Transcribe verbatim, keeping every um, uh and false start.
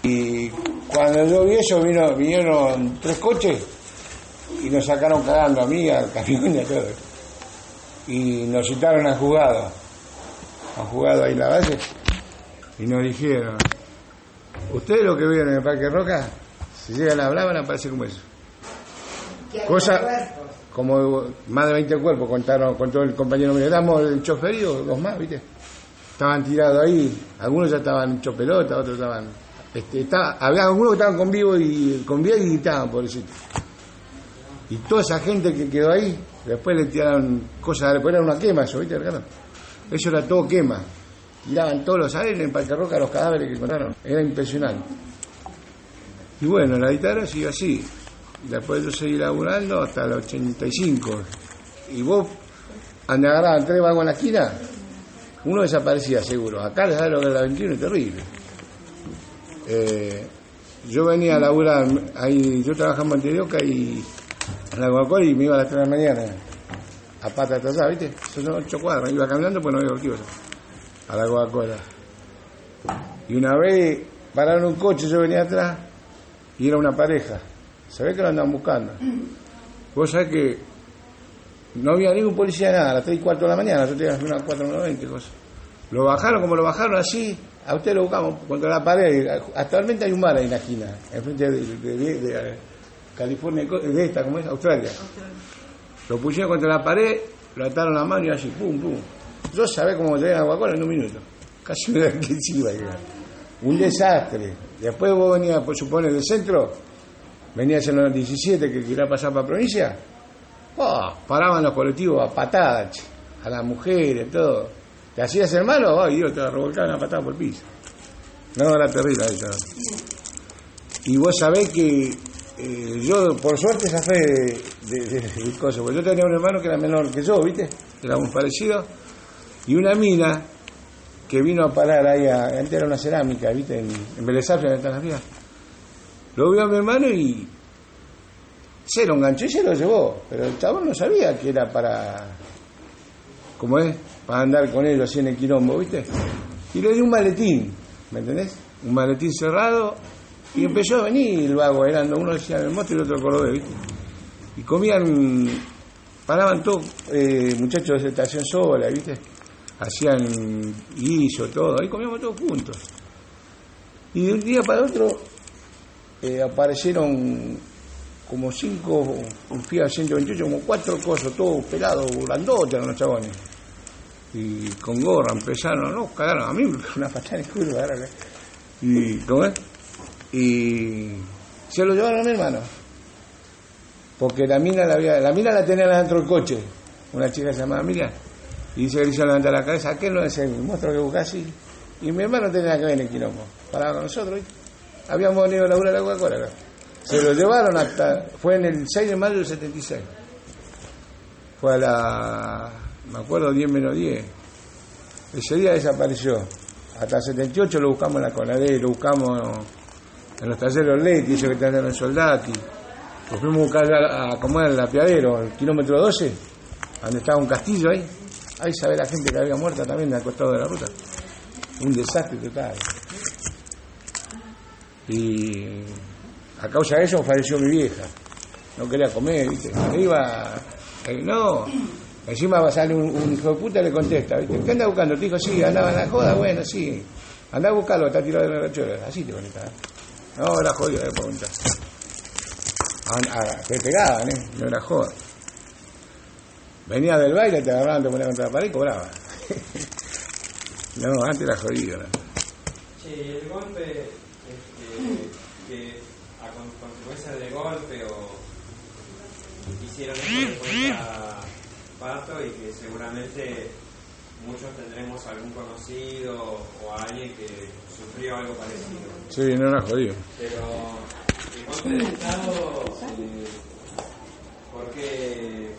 Y cuando yo vi eso, vino, vinieron tres coches y nos sacaron cagando a mí, al camión y a todo. Y nos citaron a jugado, a jugado ahí en la base, y nos dijeron, ustedes lo que vieron en el Parque Roca, si llegan a hablar van a aparecer como eso. Cosa, como más de veinte cuerpos contaron, contó el compañero mío, éramos el chofer y dos más, ¿viste? Estaban tirados ahí, algunos ya estaban hechos pelota, otros estaban, este, estaba, había algunos que estaban con vivo y con vivo y gritaban, pobrecito. Y toda esa gente que quedó ahí, después le tiraron cosas, después era una quema eso, ¿viste, Ricardo? Eso era todo quema. Tiraban todos los aires en Parque Roca los cadáveres que encontraron. Era impresionante. Y bueno, la dictadura siguió así. Después yo seguí laburando hasta el ochenta y cinco. Y vos, donde agarraban tres vagos en la esquina, uno desaparecía seguro. Acá les da lo que es la veintiuno, es terrible. Eh, yo venía a laburar, ahí, yo trabajaba en Montevideo y en la Coca-Cola y me iba a las tres de la mañana a pata hasta allá, ¿viste? Son ocho cuadras, iba caminando pues no había orquídeos a la Coca-Cola. Y una vez pararon un coche, yo venía atrás y era una pareja. Se ve que lo andaban buscando. Vos sabés que no había ningún policía nada, a las tres y cuarto de la mañana, yo tenía que hacer unas cuatro menos veinte cosas. Lo bajaron como lo bajaron así, a usted lo buscamos contra la pared. Actualmente hay un bar ahí en la esquina, enfrente de, de, de, de, de California, de esta, ¿cómo es? Australia. Lo pusieron contra la pared, lo ataron la mano y así, pum, pum. Yo sabía cómo llegué a Guacola en un minuto. Casi me da que sí iba a llegar. Un desastre. Después vos venías, por suponer, del centro, venías en los diecisiete que quería pasar para provincia, oh, paraban los colectivos a patadas, a las mujeres, todo. ¿Te hacías el malo? Ay, Dios, te revolcaban a patadas por el piso. No, era terrible ahí todo. Y vos sabés que eh, yo, por suerte, zafé de, de, de, de cosas, porque yo tenía un hermano que era menor que yo, ¿viste? Éramos parecidos. Y una mina que vino a parar ahí, a, antes era una cerámica, ¿viste? En, en Belezafia, en las vías. Lo vio a mi hermano y se lo enganchó y se lo llevó. Pero el chabón no sabía que era para, ¿cómo es? Para andar con él así en el quilombo, ¿viste? Y le dio un maletín, ¿me entendés? Un maletín cerrado y empezó a venir el vago, eran uno decía el monstruo y el otro cordobés, ¿viste? Y comían, paraban todos eh, muchachos de estación sola, ¿viste? Hacían guiso, todo, ahí comíamos todos juntos. Y de un día para otro eh, aparecieron como cinco, un Fiat ciento veintiocho, como cuatro cosas, todos pelados, grandotes eran los chabones. Y con gorra empezaron, no, cagaron a mí, me una patada en el culo, ¿verdad? Y, ¿cómo es? Y se lo llevaron a mi hermano. Porque la mina la, había, la mina la tenía dentro del coche, una chica se llamaba Miriam. Y dice que le hizo levantar la cabeza, aquel no es el monstruo que busca así. Y mi hermano tenía nada que ver en el quilombo, paraba con nosotros, ¿viste? Habíamos venido a laburar la Coca-Cola. Se lo llevaron hasta, fue en el seis de mayo del setenta y seis. Fue a la, me acuerdo, diez menos diez. Ese día desapareció. Hasta el setenta y ocho lo buscamos en la Conadé, lo buscamos en los talleres Orletti, eso que están en el Soldati. Lo fuimos a buscar a, a como era el apiadero, el kilómetro doce, donde estaba un castillo ahí. Ahí sabe la gente que había muerta también al costado de la ruta. Un desastre total. Y a causa de eso falleció mi vieja. No quería comer, ¿viste? Iba, eh, no, encima va a salir un, un hijo de puta y le contesta, ¿viste? ¿Qué anda buscando? Te dijo, sí, andaba en la joda, bueno, sí. Andá a buscarlo, está tirado de la rachola. Así te contesta. No, era jodido de preguntar. Te pegaban, ¿eh? No era joda. Venía del baile, te agarraban, te ponían contra la pared y cobraba. No, antes era jodido, ¿no? Che, el golpe, este, que a con, consecuencia del golpe o hicieron esto después a Pato y que seguramente muchos tendremos algún conocido o a alguien que sufrió algo parecido. Sí, no era jodido. Pero el golpe de Estado, eh, ¿por qué